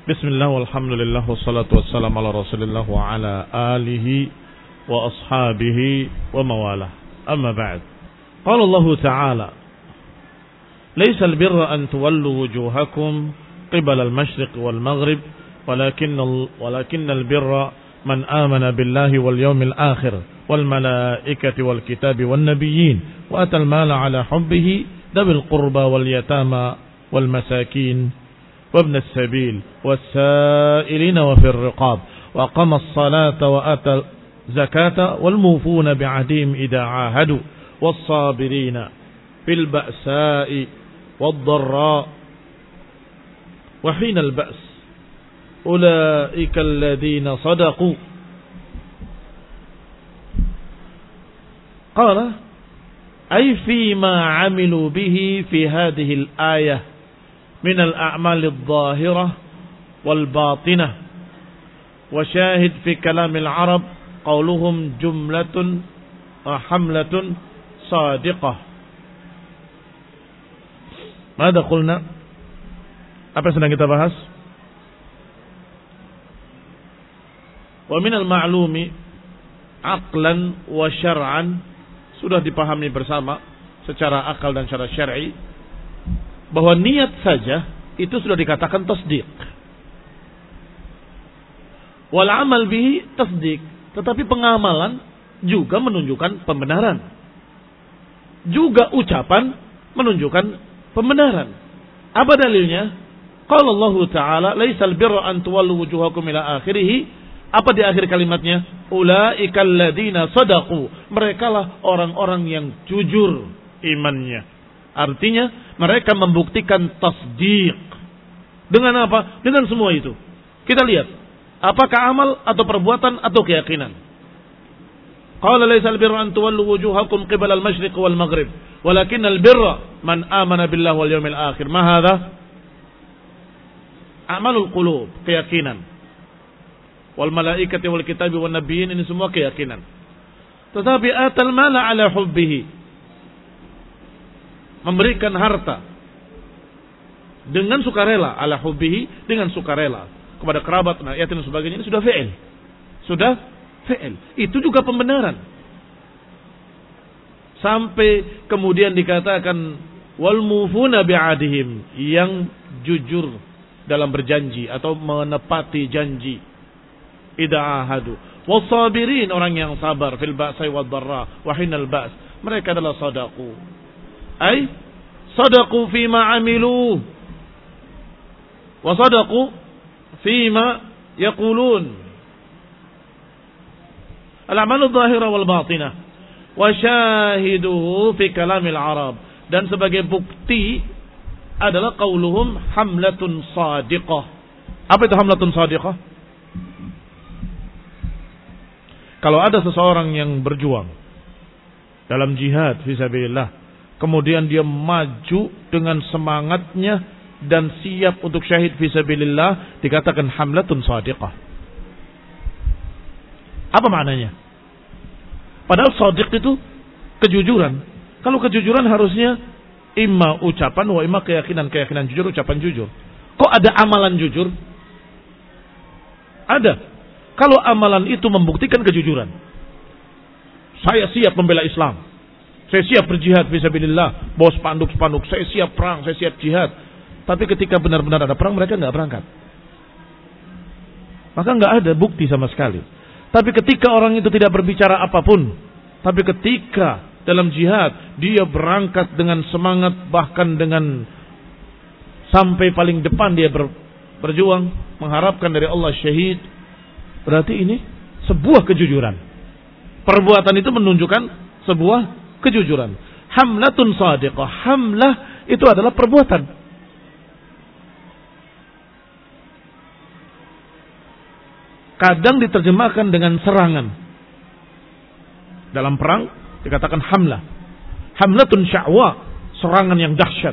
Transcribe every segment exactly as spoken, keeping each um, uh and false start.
Bismillah walhamdulillah wassalatu wassalamu ala rasulillah wa ala alihi wa ashabihi wa mawalah. Amma ba'd. Qala Allah Ta'ala: "Laisa al-birra an tuwallu wujuhakum qibala al-mashriq wal maghrib, walakin walakin al-birra man amana billahi wal yawmil akhir wal malaikati wal kitabi wan nabiyyin wa atal mala ala hubbihi dhabil qurba wal yatama wal masakin وابن السبيل والسائلين وفي الرقاب وقام الصلاة وآتى الزكاة والموفون بعهدهم إذا عاهدوا والصابرين في البأساء والضراء وحين البأس أولئك الذين صدقوا." قال أي فيما عملوا به في هذه الآية من الأعمال الظاهرة والباطنة. وشاهد في كلام العرب قولهم جملة حملة صادقة. ماذا قلنا؟ Apa yang sedang kita bahas? Wa minal ma'lumi aqlan wa syar'an, sudah dipahami bersama secara akal dan secara syar'i bahwa niat saja itu sudah dikatakan tasdik. Wal amal bihi tasdik, tetapi pengamalan juga menunjukkan pembenaran. Juga ucapan menunjukkan pembenaran. Apa dalilnya? Qala Allah Ta'ala: "Laisal birra an tuwallu wujuhakum ila akhirih." Apa di akhir kalimatnya? Ulaikal ladzina sadaqu. Merekalah orang-orang yang jujur imannya. Artinya mereka membuktikan tasdik. Dengan apa? Dengan semua itu. Kita lihat, apakah amal atau perbuatan atau keyakinan. Qala laysal birra an tuwallu wujuhakum qibala al-masyriq wal maghrib, walakinnal birra man amana billahi wal yawmil akhir. Ma hadha? Amalul qulub, keyakinan. Wal malaikati wal kitabi wan nabiyyin, ini semua keyakinan. Tetapi atal mala ala hubbihi, memberikan harta dengan sukarela, ala hubbihi, dengan sukarela kepada kerabat, nah, yatim dan sebagainya, ini sudah fi'il. Sudah fi'il. Itu juga pembenaran. Sampai kemudian dikatakan wal mufuna bi'adihim, yang jujur dalam berjanji atau menepati janji. Idza ahadu. Wasabirin, orang yang sabar, fil ba'sai wad dharra wa hinal ba's. Mereka adalah sadaqu. Ay sadaqu fima amilu wa sadaqu fima yaqulun. Al-a'malu adh-dhahira wal batinah wa syahiduhu fi kalamil arab, dan sebagai bukti adalah qauluhum hamlatun sadiqah. Apa itu hamlatun sadiqah? Kalau ada seseorang yang berjuang dalam jihad fisabilillah, kemudian dia maju dengan semangatnya dan siap untuk syahid fisabilillah, dikatakan hamlatun shadiqah. Apa maknanya? Padahal shadiq itu kejujuran. Kalau kejujuran harusnya imma ucapan wa imma keyakinan. Keyakinan jujur, ucapan jujur. Kok ada amalan jujur? Ada. Kalau amalan itu membuktikan kejujuran. Saya siap membela Islam, saya siap berjihad fisabilillah, bawa spanduk-spanduk, saya siap perang, saya siap jihad. Tapi ketika benar-benar ada perang, mereka nggak berangkat. Maka nggak ada bukti sama sekali. Tapi ketika orang itu tidak berbicara apapun, tapi ketika dalam jihad dia berangkat dengan semangat, bahkan dengan sampai paling depan dia ber, berjuang, mengharapkan dari Allah syahid, berarti ini sebuah kejujuran. Perbuatan itu menunjukkan sebuah kejujuran. Hamlatun shadiqah. Hamlah itu adalah perbuatan. Kadang diterjemahkan dengan serangan. Dalam perang dikatakan hamlah. Hamlatun sya'wa, serangan yang dahsyat.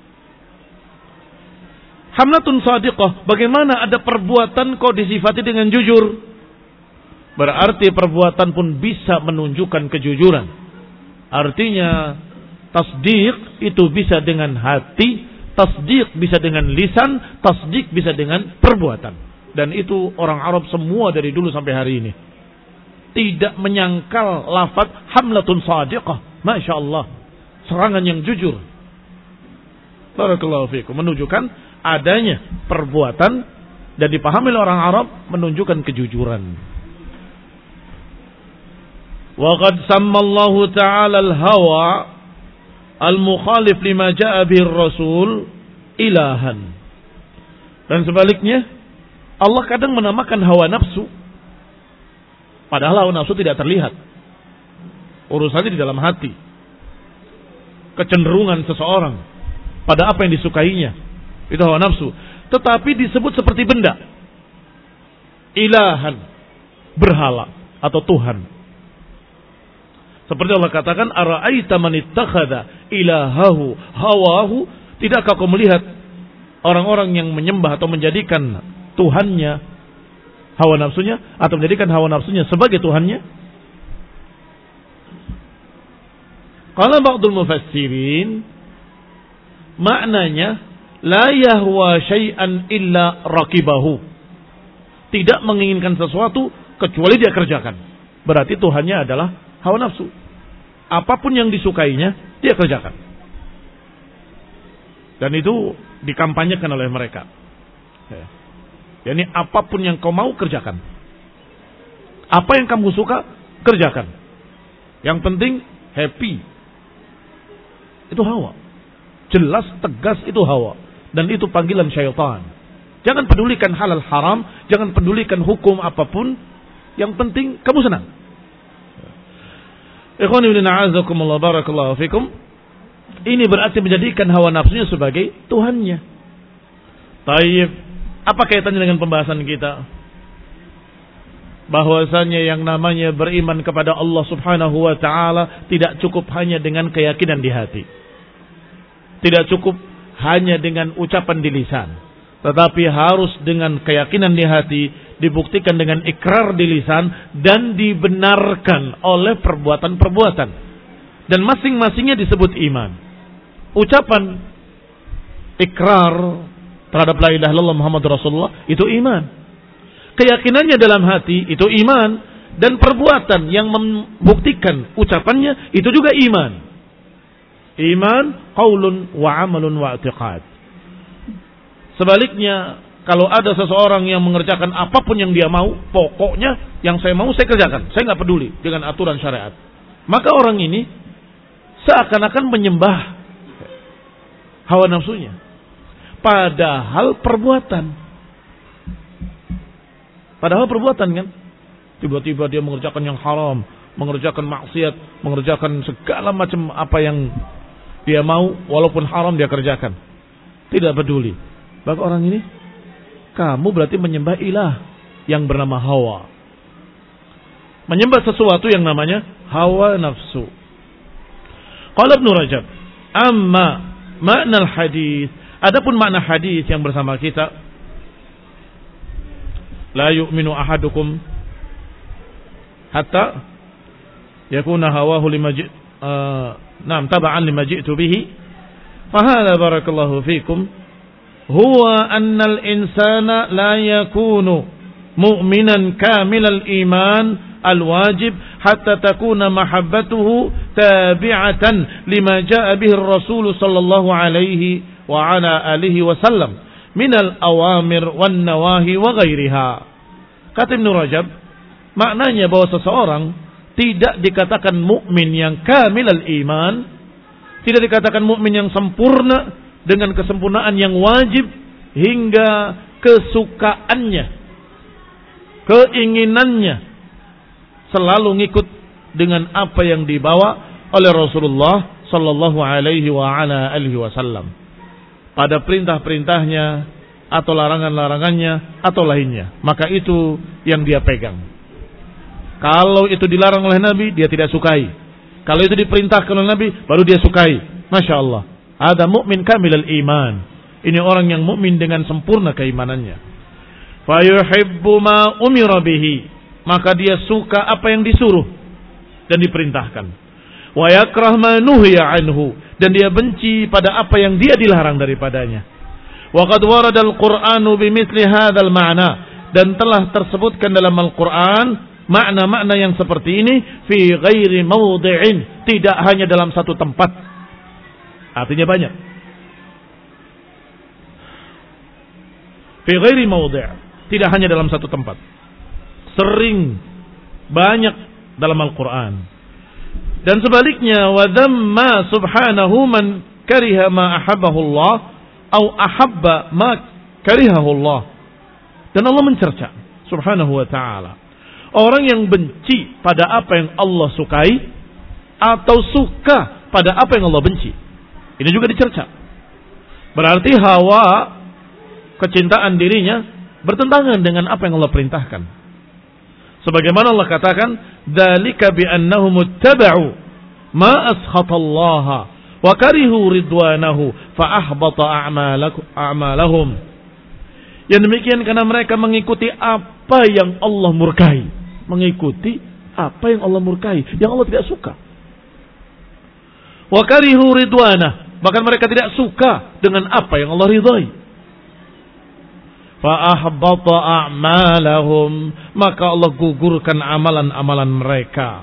Hamlatun shadiqah, bagaimana ada perbuatan kok disifati dengan jujur? Berarti perbuatan pun bisa menunjukkan kejujuran. Artinya tasdik itu bisa dengan hati, Tasdik bisa dengan lisan, tasdik bisa dengan perbuatan. Dan itu orang Arab semua dari dulu sampai hari ini. Tidak menyangkal lafaz hamlatun shadiqah. Masya Allah. Serangan yang jujur. Barakallahu fiikum. Menunjukkan adanya perbuatan dan dipahami oleh orang Arab menunjukkan kejujuran. Wa qad sammallahu ta'ala al-hawa al-mukhalif lima ja'a bihi ar-rasul ilahan. Dan sebaliknya, Allah kadang menamakan hawa nafsu, padahal hawa nafsu tidak terlihat. Urusannya di dalam hati. Kecenderungan seseorang pada apa yang disukainya, itu hawa nafsu. Tetapi disebut seperti benda. Ilahan, berhala atau Tuhan. Seperti Allah katakan, ara'aita man ittakhadha ilahahu hawahu. Tidakkah kau melihat orang-orang yang menyembah atau menjadikan Tuhannya hawa nafsunya, atau menjadikan hawa nafsunya sebagai Tuhannya? Qala ba'dul mufassirin, maknanya la yahwa syai'an illa raqibahu. Tidak menginginkan sesuatu kecuali dia kerjakan. Berarti Tuhannya adalah hawa nafsu. Apapun yang disukainya, dia kerjakan. Dan itu dikampanyekan oleh mereka. Ya. Yani apapun yang kau mau kerjakan. Apa yang kamu suka, kerjakan. Yang penting happy. Itu hawa. Jelas, tegas itu hawa. Dan itu panggilan syaitan. Jangan pedulikan halal haram. Jangan pedulikan hukum apapun. Yang penting kamu senang. Ikhwani fillah, a'azakumullah, barakallahu fikum. Ini berarti menjadikan hawa nafsunya sebagai Tuhannya. Taib. Apa kaitannya dengan pembahasan kita? Bahwasanya yang namanya beriman kepada Allah subhanahu wa ta'ala tidak cukup hanya dengan keyakinan di hati. Tidak cukup hanya dengan ucapan di lisan. Tetapi harus dengan keyakinan di hati, dibuktikan dengan ikrar di lisan, dan dibenarkan oleh perbuatan-perbuatan. Dan masing-masingnya disebut iman. Ucapan ikrar terhadap la ilaha illallah Muhammad Rasulullah itu iman. Keyakinannya dalam hati itu iman, dan perbuatan yang membuktikan ucapannya itu juga iman. Iman qaulun wa amalun wa i'tiqad. Sebaliknya, kalau ada seseorang yang mengerjakan apapun yang dia mau, pokoknya yang saya mau saya kerjakan, saya nggak peduli dengan aturan syariat, maka orang ini seakan-akan menyembah hawa nafsunya. Padahal perbuatan. Padahal perbuatan kan. Tiba-tiba dia mengerjakan yang haram, mengerjakan maksiat, mengerjakan segala macam apa yang dia mau, walaupun haram dia kerjakan. Tidak peduli. Bagi orang ini, kamu berarti menyembah ilah yang bernama hawa. Menyembah sesuatu yang namanya hawa nafsu. Qala Ibnu Rajab, amma makna al-hadis, adapun makna hadis yang bersama kita, la yu'minu ahadukum hatta yakuna hawahu lima ji uh, nam taba'an lima ji'tu bihi. Fa hadha barakallahu fikum huwa anna al-insana la yakunu mu'minan kamilal iman al-wajib hatta takuna mahabbatuhu tabi'atan lima ja'a bihi ar-rasul sallallahu alaihi wa ala alihi wa sallam minal awamir wan nawahi wa ghairiha. Kata Ibnu Rajab, maknanya bahwa seseorang tidak dikatakan mukmin yang kamilal iman, tidak dikatakan mukmin yang sempurna dengan kesempurnaan yang wajib hingga kesukaannya, keinginannya selalu ngikut dengan apa yang dibawa oleh Rasulullah sallallahu alaihi wa ala alihi wasallam pada perintah-perintahnya atau larangan-larangannya atau lainnya, maka itu yang dia pegang. Kalau itu dilarang oleh Nabi, dia tidak sukai. Kalau itu diperintahkan oleh Nabi, baru dia sukai. Masya Allah, ada mukmin kamilal iman. Ini orang yang mukmin dengan sempurna keimanannya. Fa yuhibbu ma umira bihi, maka dia suka apa yang disuruh dan diperintahkan. Wa yakrah ma nuhiya anhu, dan dia benci pada apa yang dia dilarang daripadanya. Wa qad warada al-Qur'anu bimithli hadzal ma'na, dan telah tersebutkan dalam Al-Qur'an makna-makna yang seperti ini fi ghairi mawdi'in, tidak hanya dalam satu tempat. Artinya banyak. Fi ghairi mawdi', tidak hanya dalam satu tempat. Sering, banyak dalam Al-Qur'an. Dan sebaliknya, wa dhamma subhanahu man kariha ma ahabbahu Allah au ahabba ma karihahu Allah. Dan Allah mencerca subhanahu wa ta'ala orang yang benci pada apa yang Allah sukai atau suka pada apa yang Allah benci. Ini juga dicerca. Berarti hawa, kecintaan dirinya bertentangan dengan apa yang Allah perintahkan. Sebagaimana Allah katakan, dzalika bi annahum ittaba'u ma askhatallaha wa karihu ridwanahu fa ahbata a'malahum. Yang demikian karena mereka mengikuti apa yang Allah murkai, mengikuti apa yang Allah murkai, yang Allah tidak suka. Wa karihu ridwanah, bahkan mereka tidak suka dengan apa yang Allah ridhai. Fa ahbata a'malahum, maka Allah gugurkan amalan-amalan mereka.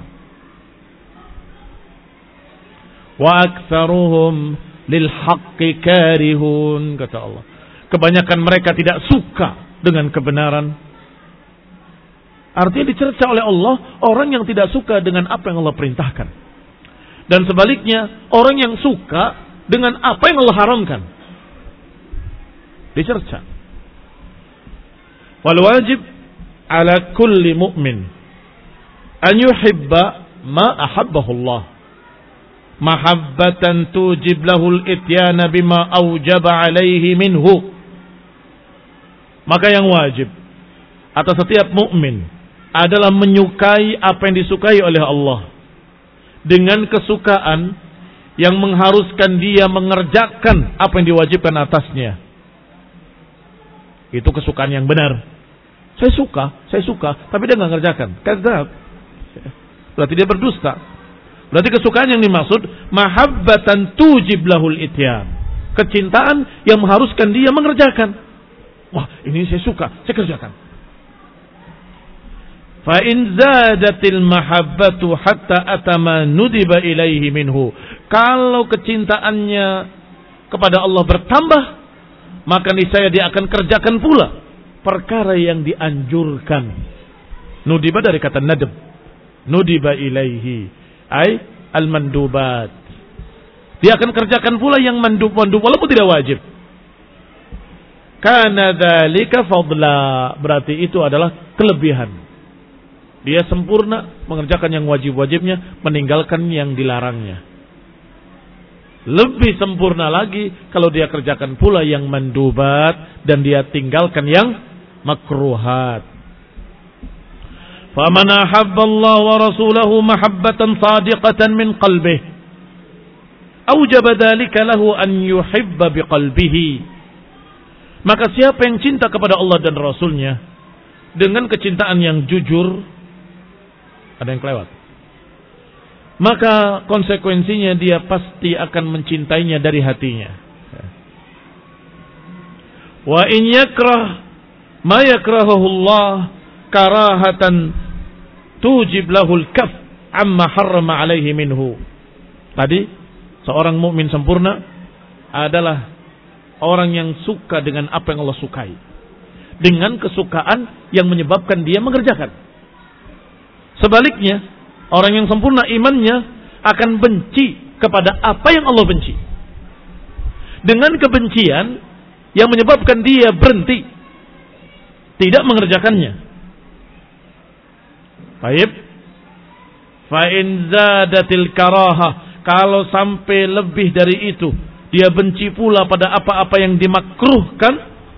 Wa aktsaruhum lil haqqi karihun, kata Allah. Kebanyakan mereka tidak suka dengan kebenaran. Artinya dicerca oleh Allah orang yang tidak suka dengan apa yang Allah perintahkan. Dan sebaliknya, orang yang suka dengan apa yang Allah haramkan. Dicerca. Wal wajib ala kulli mu'min an yuhibba ma ahabbahu Allah. Mahabbatan tujib lahul ityana bima awjaba alaihi minhu. Maka yang wajib atas setiap mukmin adalah menyukai apa yang disukai oleh Allah, dengan kesukaan yang mengharuskan dia mengerjakan apa yang diwajibkan atasnya. Itu kesukaan yang benar. Saya suka, saya suka, tapi dia nggak ngerjakan. Kadzab. Berarti dia berdusta. Berarti kesukaan yang dimaksud mahabbatan tujib lahul ityan. Kecintaan yang mengharuskan dia mengerjakan. Wah, ini saya suka, saya kerjakan. Fa in zadatil mahabbatu hatta atama nudiba ilaihi minhu. Kalau kecintaannya kepada Allah bertambah, maka niscaya dia akan kerjakan pula perkara yang dianjurkan. Nudiba dari kata nadab. Nudiba ilaihi ay al-mandubat. Dia akan kerjakan pula yang mandub-mandub walaupun tidak wajib. Kana dzalika fadla, berarti itu adalah kelebihan. Dia sempurna mengerjakan yang wajib-wajibnya, meninggalkan yang dilarangnya. Lebih sempurna lagi kalau dia kerjakan pula yang mandubat dan dia tinggalkan yang makruhat. Faman ahabba Allah wa rasulahu mahabbatan sadiqatan min qalbihi aujaba dzalika lahu an yuhibba biqalbihi. Maka siapa yang cinta kepada Allah dan Rasulnya dengan kecintaan yang jujur, ada yang kelewat, maka konsekuensinya dia pasti akan mencintainya dari hatinya. Wa in yakrah ma yakrahuhu Allah karahatan tujib lahul kaf amma harrama alaihi minhu. Tadi seorang mukmin sempurna adalah orang yang suka dengan apa yang Allah sukai, dengan kesukaan yang menyebabkan dia mengerjakan. Sebaliknya, orang yang sempurna imannya akan benci kepada apa yang Allah benci, dengan kebencian yang menyebabkan dia berhenti, tidak mengerjakannya. Baik. Fa in zadatil karahah, kalau sampai lebih dari itu, dia benci pula pada apa-apa yang dimakruhkan,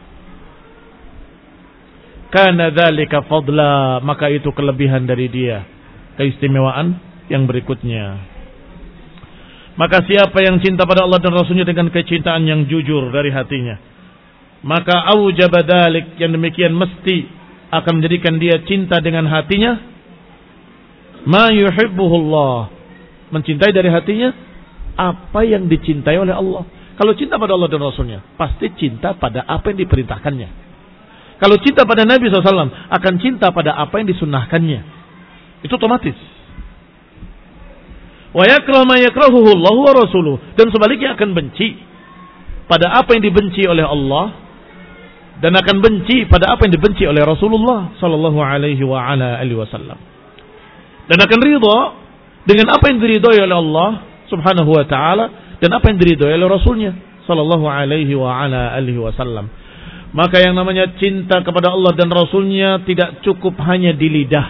kana dzalika fadla, maka itu kelebihan dari dia, keistimewaan yang berikutnya. Maka siapa yang cinta pada Allah dan Rasulnya dengan kecintaan yang jujur dari hatinya, maka aujaba dzalik, yang demikian mesti akan menjadikan dia cinta dengan hatinya ma yuhibbuhullah, mencintai dari hatinya apa yang dicintai oleh Allah. Kalau cinta pada Allah dan Rasulnya, pasti cinta pada apa yang diperintahkannya. Kalau cinta pada Nabi shallallahu alaihi wasallam, akan cinta pada apa yang disunnahkannya. Itu otomatis. Wa yakrahu ma yakrahuhu Allah wa rasuluh. Dan sebaliknya akan benci pada apa yang dibenci oleh Allah, dan akan benci pada apa yang dibenci oleh Rasulullah sallallahu alaihi wa ala alihi wasallam. Dan akan ridha dengan apa yang diridhai oleh Allah subhanahu wa ta'ala, dan apa yang diridhai oleh Rasulnya sallallahu alaihi wa ala alihi wasallam. Maka yang namanya cinta kepada Allah dan Rasulnya tidak cukup hanya di lidah.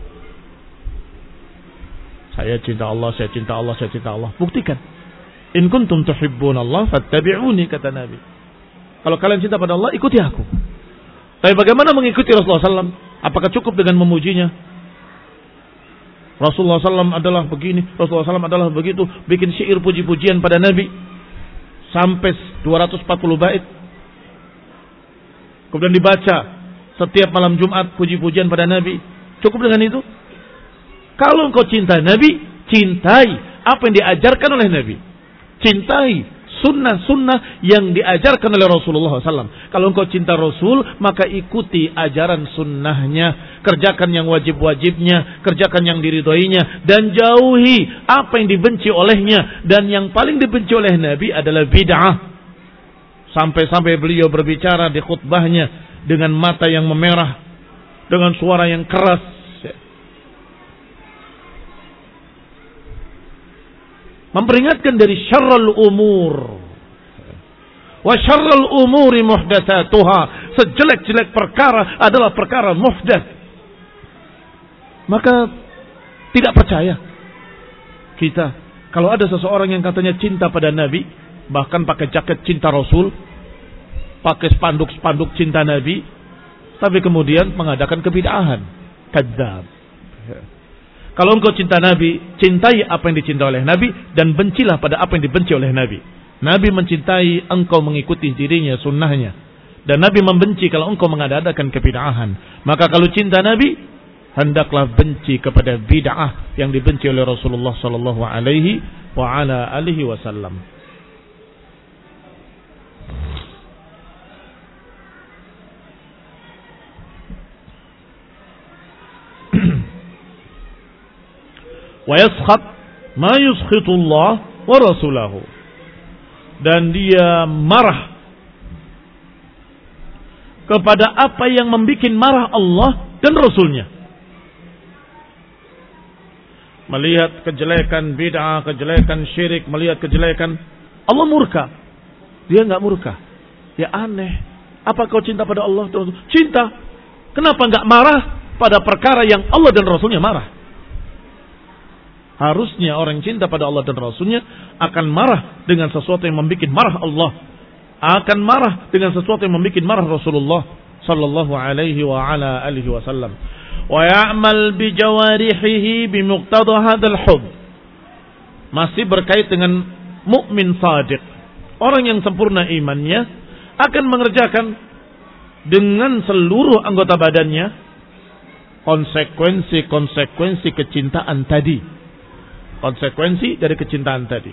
Saya cinta Allah, saya cinta Allah, saya cinta Allah. Buktikan. In kuntum tuhibbunallah fattabi'uni, kata Nabi. Kalau kalian cinta pada Allah, ikuti aku. Tapi bagaimana mengikuti Rasulullah sallallahu alaihi wasallam? Apakah cukup dengan memujinya? Rasulullah sallallahu alaihi wasallam adalah begini, Rasulullah sallallahu alaihi wasallam adalah begitu, bikin syair puji-pujian pada Nabi sampai dua ratus empat puluh bait. Kemudian dibaca setiap malam Jumat puji-pujian pada Nabi. Cukup dengan itu? Kalau engkau cinta Nabi, cintai apa yang diajarkan oleh Nabi. Cintai sunnah-sunnah yang diajarkan oleh Rasulullah sallallahu alaihi wasallam. Kalau engkau cinta Rasul, maka ikuti ajaran sunnahnya. Kerjakan yang wajib-wajibnya, kerjakan yang diridhoinya, dan jauhi apa yang dibenci olehnya. Dan yang paling dibenci oleh Nabi adalah bid'ah. Sampai-sampai beliau berbicara di khutbahnya dengan mata yang memerah, dengan suara yang keras. Memperingatkan dari syarrul umur. Wa syarrul umuri muhdatsatuha. Sejelek-jelek perkara adalah perkara muhdats. Maka tidak percaya kita kalau ada seseorang yang katanya cinta pada Nabi, bahkan pakai jaket cinta Rasul, pakai spanduk-spanduk cinta Nabi, tapi kemudian mengadakan kebid'ahan. Kadzdzab. Kalau engkau cinta Nabi, cintai apa yang dicintai oleh Nabi, dan bencilah pada apa yang dibenci oleh Nabi. Nabi mencintai engkau mengikuti dirinya, sunnahnya. Dan Nabi membenci kalau engkau mengadakan kebid'ahan. Maka kalau cinta Nabi, hendaklah benci kepada bid'ah yang dibenci oleh Rasulullah sallallahu alaihi wa ala alihi wasallam. Wa yaskhat ma yuskhitullah wa rasulahu. Dan dia marah kepada apa yang membuat marah Allah dan Rasulnya. Melihat kejelekan bid'ah, kejelekan syirik, melihat kejelekan, Allah murka. Dia enggak murka. Ya aneh. Apa kau cinta pada Allah dan Rasul? Cinta. Kenapa enggak marah pada perkara yang Allah dan Rasulnya marah? Harusnya orang cinta pada Allah dan Rasulnya akan marah dengan sesuatu yang membuat marah Allah, akan marah dengan sesuatu yang membuat marah Rasulullah sallallahu alaihi wa ala alihi wasallam. Wa ya'mal bi jawarihi bi muqtada hadzal hub. Masih berkait dengan mukmin shadiq. Orang yang sempurna imannya akan mengerjakan dengan seluruh anggota badannya konsekuensi-konsekuensi kecintaan tadi. Konsekuensi dari kecintaan tadi.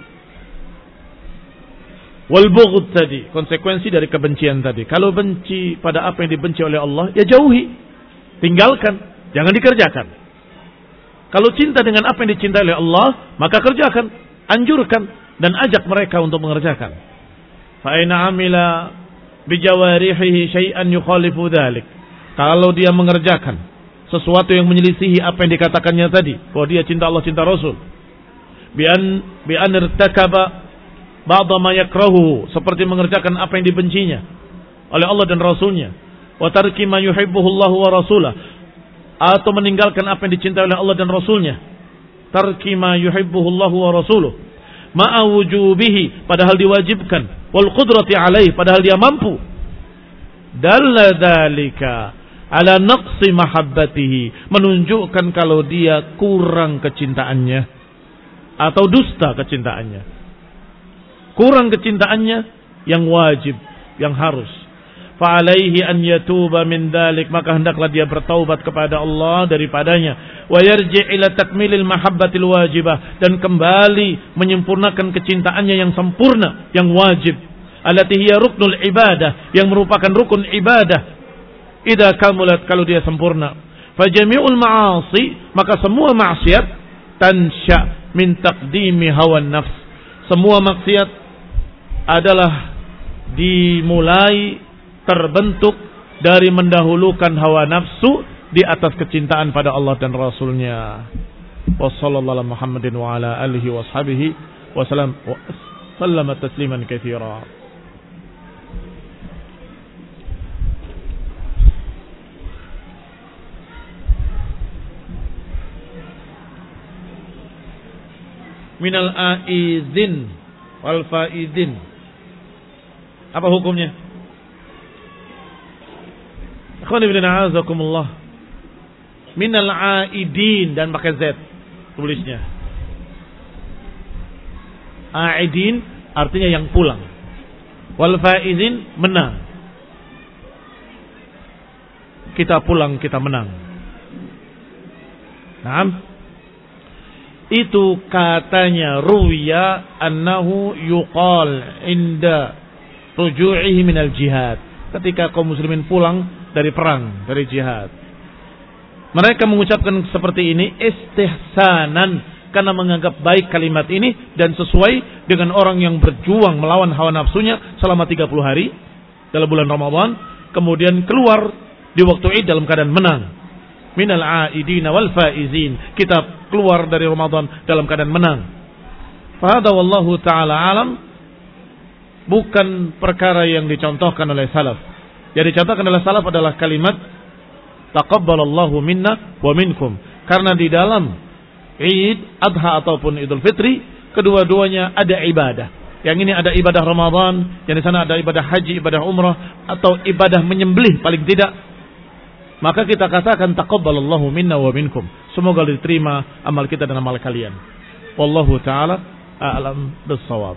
Wal bughd tadi, konsekuensi dari kebencian tadi. Kalau benci pada apa yang dibenci oleh Allah, ya jauhi, tinggalkan, jangan dikerjakan. Kalau cinta dengan apa yang dicintai oleh Allah, maka kerjakan, anjurkan, dan ajak mereka untuk mengerjakan. Fa ina amila bi jawarihi syai'an yukhalifu dzalik. Kalau dia mengerjakan sesuatu yang menyelisihi apa yang dikatakannya tadi, bahwa dia cinta Allah, cinta Rasul, bi an bi an irtakaba ba'dha ma yakrahu, seperti mengerjakan apa yang dibencinya oleh Allah dan Rasulnya, wa tarki ma yuhibbuhu Allah wa rasulah, atau meninggalkan apa yang dicintai oleh Allah dan Rasulnya, tarki ma yuhibbuhu Allah wa rasuluh, ma'a wujubihi, padahal diwajibkan, wal qudrati alaih, padahal dia mampu. Dalla dzalika ala naqsi mahabbatihi, menunjukkan kalau dia kurang kecintaannya atau dusta kecintaannya, kurang kecintaannya yang wajib, yang harus. fa'alaihi an yatuba min dzalik, maka hendaklah dia bertaubat kepada Allah daripadanya, wa yarji' ila takmilil mahabbatil wajibah, dan kembali menyempurnakan kecintaannya yang sempurna, yang wajib, allati hiya ruknul ibadah, yang merupakan rukun ibadah, idza kamulat, kalau dia sempurna. Fa jami'ul ma'asi, maka semua maksiat, tansya min taqdimi hawan nafs, semua maksiat adalah dimulai, terbentuk dari mendahulukan hawa nafsu di atas kecintaan pada Allah dan Rasulnya. Wa sallallahu ala Muhammadin wa ala alihi wa ashabihi wa sallam wa sallama tasliman katsira. Minal aizin wal faizin. Apa hukumnya? Ikhwan ibn a'azakumullah. Minal aidin, dan pakai Z tulisnya. Aidin artinya yang pulang. Wal faizin, menang. Kita pulang, kita menang. Naam. Itu katanya ruwiya annahu yuqal inda ruju'ihi minal jihad. Ketika kaum muslimin pulang dari perang, dari jihad, mereka mengucapkan seperti ini istihsanan, karena menganggap baik kalimat ini dan sesuai dengan orang yang berjuang melawan hawa nafsunya selama tiga puluh hari dalam bulan Ramadan, kemudian keluar di waktu Id dalam keadaan menang. Minal aidina wal faizin, kita keluar dari Ramadan dalam keadaan menang. Fahada wallahu ta'ala alam, bukan perkara yang dicontohkan oleh salaf. Yang dicontohkan oleh salaf adalah kalimat taqabbalallahu minna wa minkum, karena di dalam Id Adha ataupun Idul Fitri, kedua-duanya ada ibadah. Yang ini ada ibadah Ramadan, yang di sana ada ibadah haji, ibadah umrah, atau ibadah menyembelih paling tidak. Maka kita katakan taqabbalallahu minna wa minkum, semoga diterima amal kita dan amal kalian. Wallahu ta'ala a'lam bis-shawab.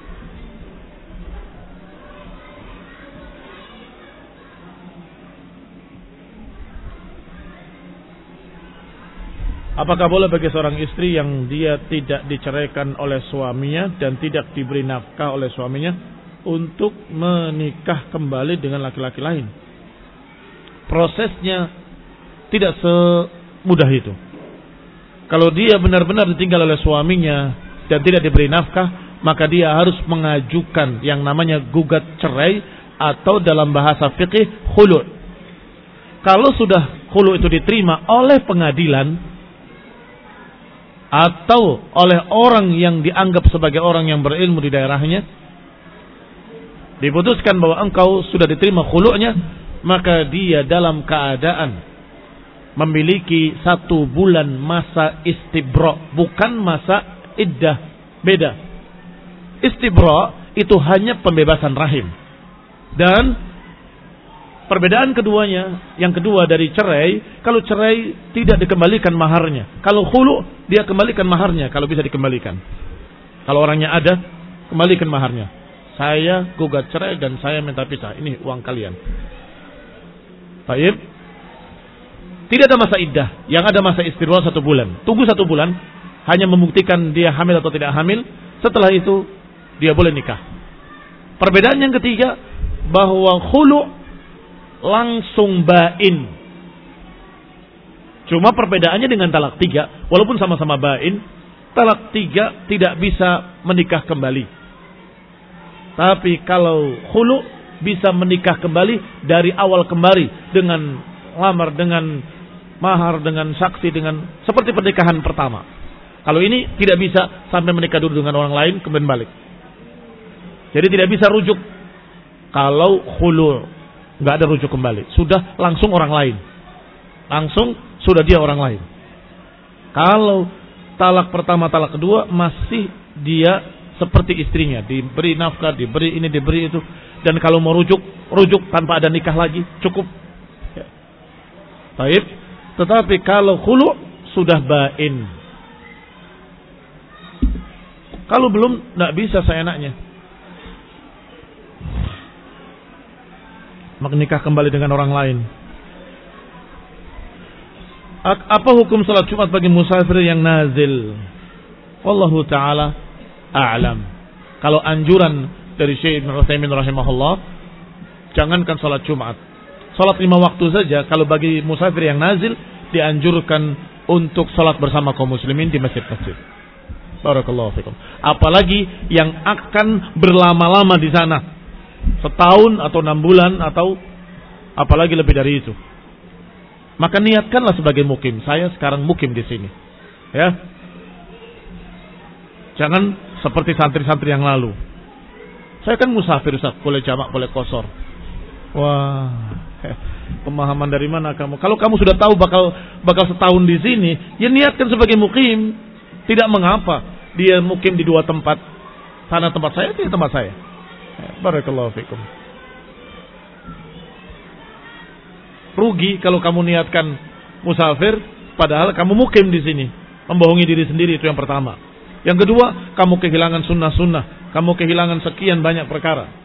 Apakah boleh bagi seorang istri yang dia tidak diceraikan oleh suaminya dan tidak diberi nafkah oleh suaminya untuk menikah kembali dengan laki-laki lain? Prosesnya tidak semudah itu. Kalau dia benar-benar ditinggal oleh suaminya dan tidak diberi nafkah, maka dia harus mengajukan yang namanya gugat cerai, atau dalam bahasa fikih khulu'. Kalau sudah khulu' itu diterima oleh pengadilan atau oleh orang yang dianggap sebagai orang yang berilmu di daerahnya, diputuskan bahwa engkau sudah diterima khulu'nya, maka dia dalam keadaan memiliki satu bulan masa istibra, bukan masa iddah. Beda. Istibra itu hanya pembebasan rahim. Dan perbedaan keduanya, yang kedua dari cerai, kalau cerai tidak dikembalikan maharnya. Kalau khulu, dia kembalikan maharnya kalau bisa dikembalikan. Kalau orangnya ada, kembalikan maharnya. Saya gugat cerai dan saya minta pisah. Ini uang kalian. Baik. Tidak ada masa iddah, yang ada masa istibra satu bulan. Tunggu satu bulan, hanya membuktikan dia hamil atau tidak hamil. Setelah itu dia boleh nikah. Perbedaan yang ketiga, bahwa khulu langsung bain. Cuma perbedaannya dengan talak tiga, walaupun sama-sama bain, talak tiga tidak bisa menikah kembali. Tapi kalau khulu bisa menikah kembali dari awal kembali, dengan lamar, dengan mahar, dengan saksi, dengan seperti pernikahan pertama. Kalau ini tidak bisa sampai menikah dulu dengan orang lain kemudian balik. Jadi tidak bisa rujuk. Kalau khulu nggak ada rujuk kembali, sudah langsung orang lain, langsung sudah dia orang lain. Kalau talak pertama, talak kedua, masih dia seperti istrinya, diberi nafkah, diberi ini, diberi itu. Dan kalau mau rujuk, rujuk tanpa ada nikah lagi, cukup. Ya. Baik. Tetapi kalau khulu sudah bain, kalau belum, tidak bisa seenaknya. menikah kembali dengan orang lain. Apa hukum salat Jumat bagi musafir yang nazil? Wallahu taala a'lam. Kalau anjuran dari Syekh Ibnu Utsaimin rahimahullah, jangankan salat Jumat, salat lima waktu saja kalau bagi musafir yang nazil dianjurkan untuk salat bersama kaum muslimin di masjid-masjid. Barakallahu fikum. Apalagi yang akan berlama-lama di sana, setahun atau enam bulan atau apalagi lebih dari itu. Maka niatkanlah sebagai mukim. Saya sekarang mukim di sini. Ya. Jangan seperti santri-santri yang lalu. Saya kan musafir, Ustaz, boleh jamak, boleh qashar. Wah, pemahaman dari mana kamu? Kalau kamu sudah tahu bakal bakal setahun di sini, ya niatkan sebagai mukim. Tidak mengapa dia mukim di dua tempat. Sana tempat saya, ini tempat saya. Barakallahu fikum. Rugi kalau kamu niatkan musafir, padahal kamu mukim di sini, membohongi diri sendiri, itu yang pertama. Yang kedua, kamu kehilangan sunnah-sunnah, kamu kehilangan sekian banyak perkara.